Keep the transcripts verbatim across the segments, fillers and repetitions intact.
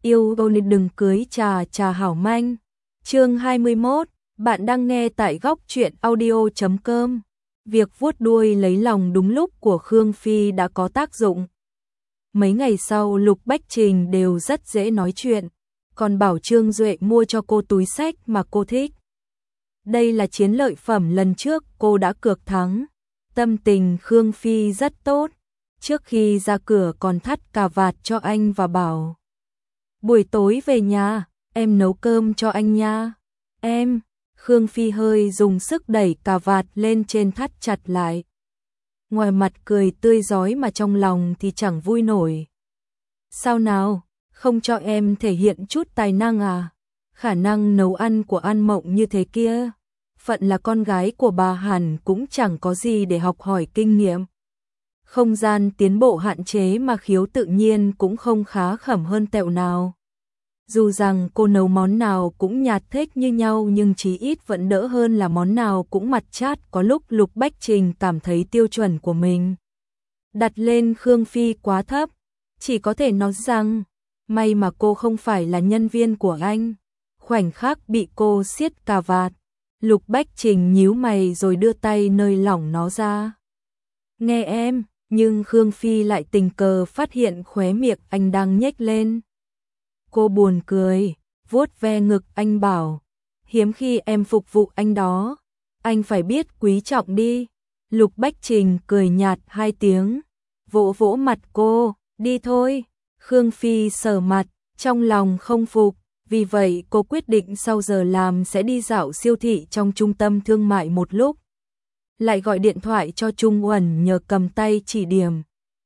Yêu ôn đừng cưới trà trà hảo manh. Chương hai mươi mốt, bạn đang nghe tại góc truyện audio chấm com. Việc vuốt đuôi lấy lòng đúng lúc của Khương Phi đã có tác dụng. Mấy ngày sau Lục Bách Trình đều rất dễ nói chuyện, còn bảo Trương Duệ mua cho cô túi xách mà cô thích. Đây là chiến lợi phẩm lần trước cô đã cược thắng. Tâm tình Khương Phi rất tốt, trước khi ra cửa còn thắt cà vạt cho anh và bảo: buổi tối về nhà, em nấu cơm cho anh nha. Em, Khương Phi hơi dùng sức đẩy cà vạt lên trên thắt chặt lại. Ngoài mặt cười tươi rói mà trong lòng thì chẳng vui nổi. Sao nào, không cho em thể hiện chút tài năng à? Khả năng nấu ăn của An Mộng như thế kia, phận là con gái của bà hẳn cũng chẳng có gì để học hỏi kinh nghiệm. Không gian tiến bộ hạn chế mà khiếu tự nhiên cũng không khá khẩm hơn tẹo nào. Dù rằng cô nấu món nào cũng nhạt thích như nhau nhưng chí ít vẫn đỡ hơn là món nào cũng mặt chát. Có lúc Lục Bách Trình cảm thấy tiêu chuẩn của mình đặt lên Khương Phi quá thấp, chỉ có thể nói rằng may mà cô không phải là nhân viên của anh. Khoảnh khắc bị cô siết cà vạt, Lục Bách Trình nhíu mày rồi đưa tay nơi lỏng nó ra. Nghe em, nhưng Khương Phi lại tình cờ phát hiện khóe miệng anh đang nhếch lên. Cô buồn cười, vuốt ve ngực anh bảo: hiếm khi em phục vụ anh đó, anh phải biết quý trọng đi. Lục Bách Trình cười nhạt hai tiếng, vỗ vỗ mặt cô, đi thôi. Khương Phi sờ mặt, trong lòng không phục, vì vậy cô quyết định sau giờ làm sẽ đi dạo siêu thị trong trung tâm thương mại một lúc. Lại gọi điện thoại cho Trung Uẩn nhờ cầm tay chỉ điểm.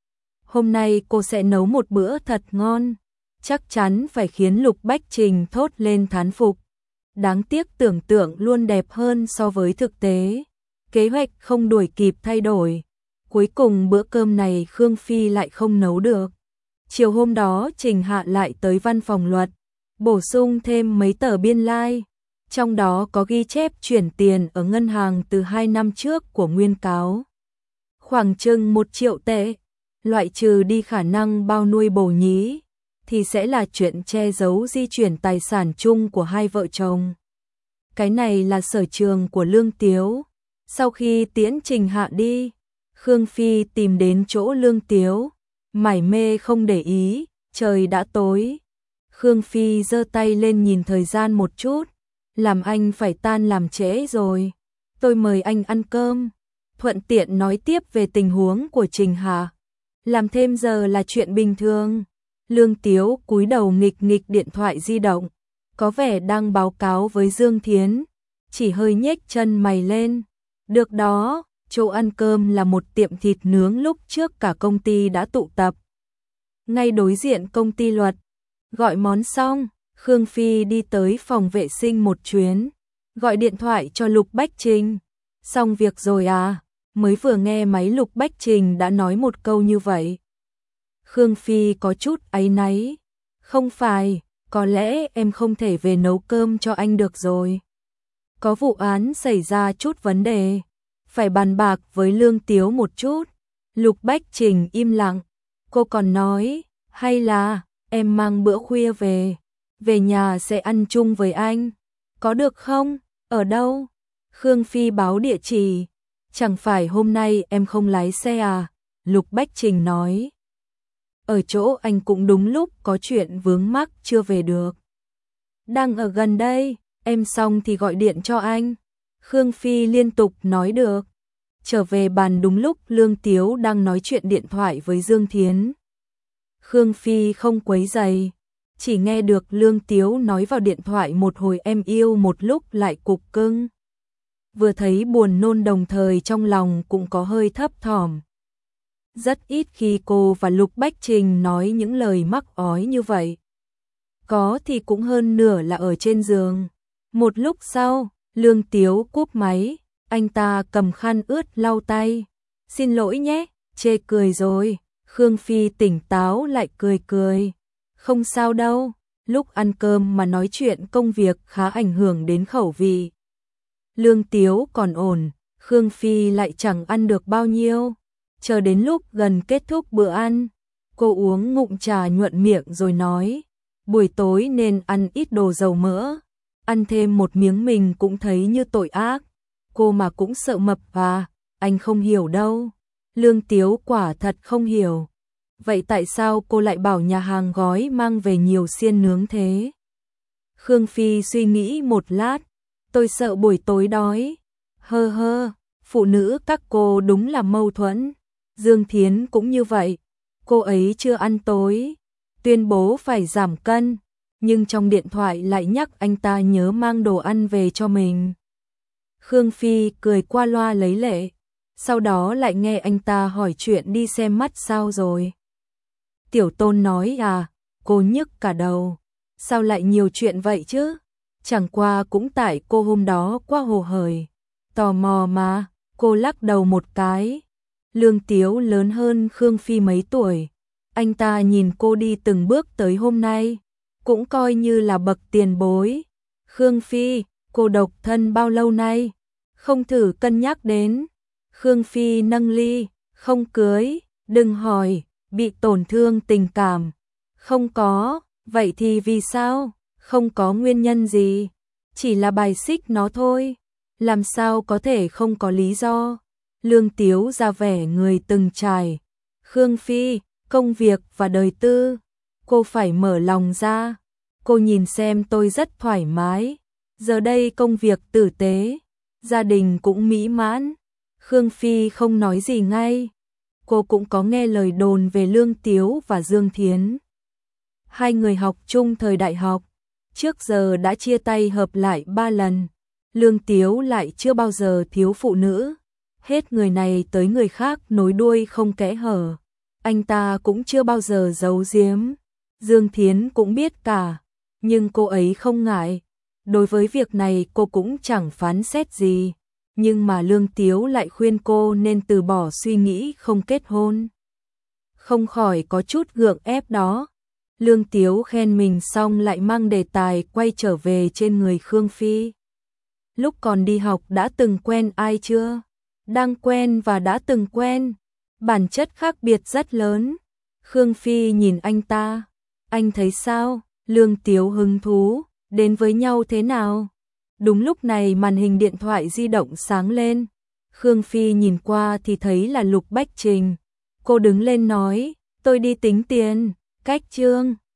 Hôm nay cô sẽ nấu một bữa thật ngon, chắc chắn phải khiến Lục Bách Trình thốt lên thán phục. Đáng tiếc tưởng tượng luôn đẹp hơn so với thực tế. Kế hoạch không đuổi kịp thay đổi. Cuối cùng bữa cơm này Khương Phi lại không nấu được. Chiều hôm đó Trình Hạ lại tới văn phòng luật, bổ sung thêm mấy tờ biên lai. Like. Trong đó có ghi chép chuyển tiền ở ngân hàng từ hai năm trước của Nguyên Cáo. Khoảng chừng một triệu tệ, loại trừ đi khả năng bao nuôi bổ nhí, thì sẽ là chuyện che giấu di chuyển tài sản chung của hai vợ chồng. Cái này là sở trường của Lương Tiếu. Sau khi tiễn Trình Hạ đi, Khương Phi tìm đến chỗ Lương Tiếu, mải mê không để ý, trời đã tối. Khương Phi giơ tay lên nhìn thời gian một chút, làm anh phải tan làm trễ rồi. Tôi mời anh ăn cơm, thuận tiện nói tiếp về tình huống của Trình Hạ. Làm thêm giờ là chuyện bình thường. Lương Tiếu cúi đầu nghịch nghịch điện thoại di động, có vẻ đang báo cáo với Dương Thiến, chỉ hơi nhếch chân mày lên. Được đó, chỗ ăn cơm là một tiệm thịt nướng lúc trước cả công ty đã tụ tập. Ngay đối diện công ty luật. Gọi món xong, Khương Phi đi tới phòng vệ sinh một chuyến, gọi điện thoại cho Lục Bách Trình. Xong việc rồi à? Mới vừa nghe máy Lục Bách Trình đã nói một câu như vậy. Khương Phi có chút áy náy. Không phải, có lẽ em không thể về nấu cơm cho anh được rồi. Có vụ án xảy ra chút vấn đề, phải bàn bạc với Lương Tiếu một chút. Lục Bách Trình im lặng. Cô còn nói, hay là em mang bữa khuya về, về nhà sẽ ăn chung với anh. Có được không? Ở đâu? Khương Phi báo địa chỉ. Chẳng phải hôm nay em không lái xe à? Lục Bách Trình nói. Ở chỗ anh cũng đúng lúc có chuyện vướng mắc chưa về được. Đang ở gần đây, em xong thì gọi điện cho anh. Khương Phi liên tục nói được. Trở về bàn đúng lúc Lương Tiếu đang nói chuyện điện thoại với Dương Thiến. Khương Phi không quấy rầy, chỉ nghe được Lương Tiếu nói vào điện thoại một hồi em yêu một lúc lại cục cưng. Vừa thấy buồn nôn đồng thời trong lòng cũng có hơi thấp thỏm. Rất ít khi cô và Lục Bách Trình nói những lời mắc ói như vậy. Có thì cũng hơn nửa là ở trên giường. Một lúc sau, Lương Tiếu cúp máy, anh ta cầm khăn ướt lau tay. Xin lỗi nhé, chê cười rồi. Khương Phi tỉnh táo lại cười cười. Không sao đâu, lúc ăn cơm mà nói chuyện công việc khá ảnh hưởng đến khẩu vị. Lương Tiếu còn ổn, Khương Phi lại chẳng ăn được bao nhiêu. Chờ đến lúc gần kết thúc bữa ăn, cô uống ngụm trà nhuận miệng rồi nói, buổi tối nên ăn ít đồ dầu mỡ, ăn thêm một miếng mình cũng thấy như tội ác, cô mà cũng sợ mập à, anh không hiểu đâu. Lương Tiếu quả thật không hiểu. Vậy tại sao cô lại bảo nhà hàng gói mang về nhiều xiên nướng thế? Khương Phi suy nghĩ một lát, tôi sợ buổi tối đói. Hơ hơ, phụ nữ các cô đúng là mâu thuẫn. Dương Thiến cũng như vậy, cô ấy chưa ăn tối, tuyên bố phải giảm cân, nhưng trong điện thoại lại nhắc anh ta nhớ mang đồ ăn về cho mình. Khương Phi cười qua loa lấy lệ, sau đó lại nghe anh ta hỏi chuyện đi xem mắt sao rồi. Tiểu Tôn nói à, cô nhức cả đầu, sao lại nhiều chuyện vậy chứ? Chẳng qua cũng tại cô hôm đó quá hồ hởi, tò mò mà. Cô lắc đầu một cái. Lương Tiếu lớn hơn Khương Phi mấy tuổi, anh ta nhìn cô đi từng bước tới hôm nay, cũng coi như là bậc tiền bối. Khương Phi, cô độc thân bao lâu nay? Không thử cân nhắc đến. Khương Phi nâng ly, không cưới, đừng hỏi, bị tổn thương tình cảm. Không có, vậy thì vì sao? Không có nguyên nhân gì, chỉ là bài xích nó thôi. Làm sao có thể không có lý do? Lương Tiếu ra vẻ người từng trải. Khương Phi, công việc và đời tư, cô phải mở lòng ra. Cô nhìn xem tôi rất thoải mái. Giờ đây công việc tử tế, gia đình cũng mỹ mãn. Khương Phi không nói gì ngay. Cô cũng có nghe lời đồn về Lương Tiếu và Dương Thiến. Hai người học chung thời đại học, trước giờ đã chia tay hợp lại ba lần. Lương Tiếu lại chưa bao giờ thiếu phụ nữ, hết người này tới người khác nối đuôi không kẽ hở. Anh ta cũng chưa bao giờ giấu giếm. Dương Thiến cũng biết cả, nhưng cô ấy không ngại. Đối với việc này cô cũng chẳng phán xét gì, nhưng mà Lương Tiếu lại khuyên cô nên từ bỏ suy nghĩ không kết hôn. Không khỏi có chút gượng ép đó. Lương Tiếu khen mình xong lại mang đề tài quay trở về trên người Khương Phi. Lúc còn đi học đã từng quen ai chưa? Đang quen và đã từng quen, bản chất khác biệt rất lớn. Khương Phi nhìn anh ta, anh thấy sao? Lương Tiếu hứng thú, đến với nhau thế nào? Đúng lúc này màn hình điện thoại di động sáng lên. Khương Phi nhìn qua thì thấy là Lục Bách Trình. Cô đứng lên nói, tôi đi tính tiền, cách Trương.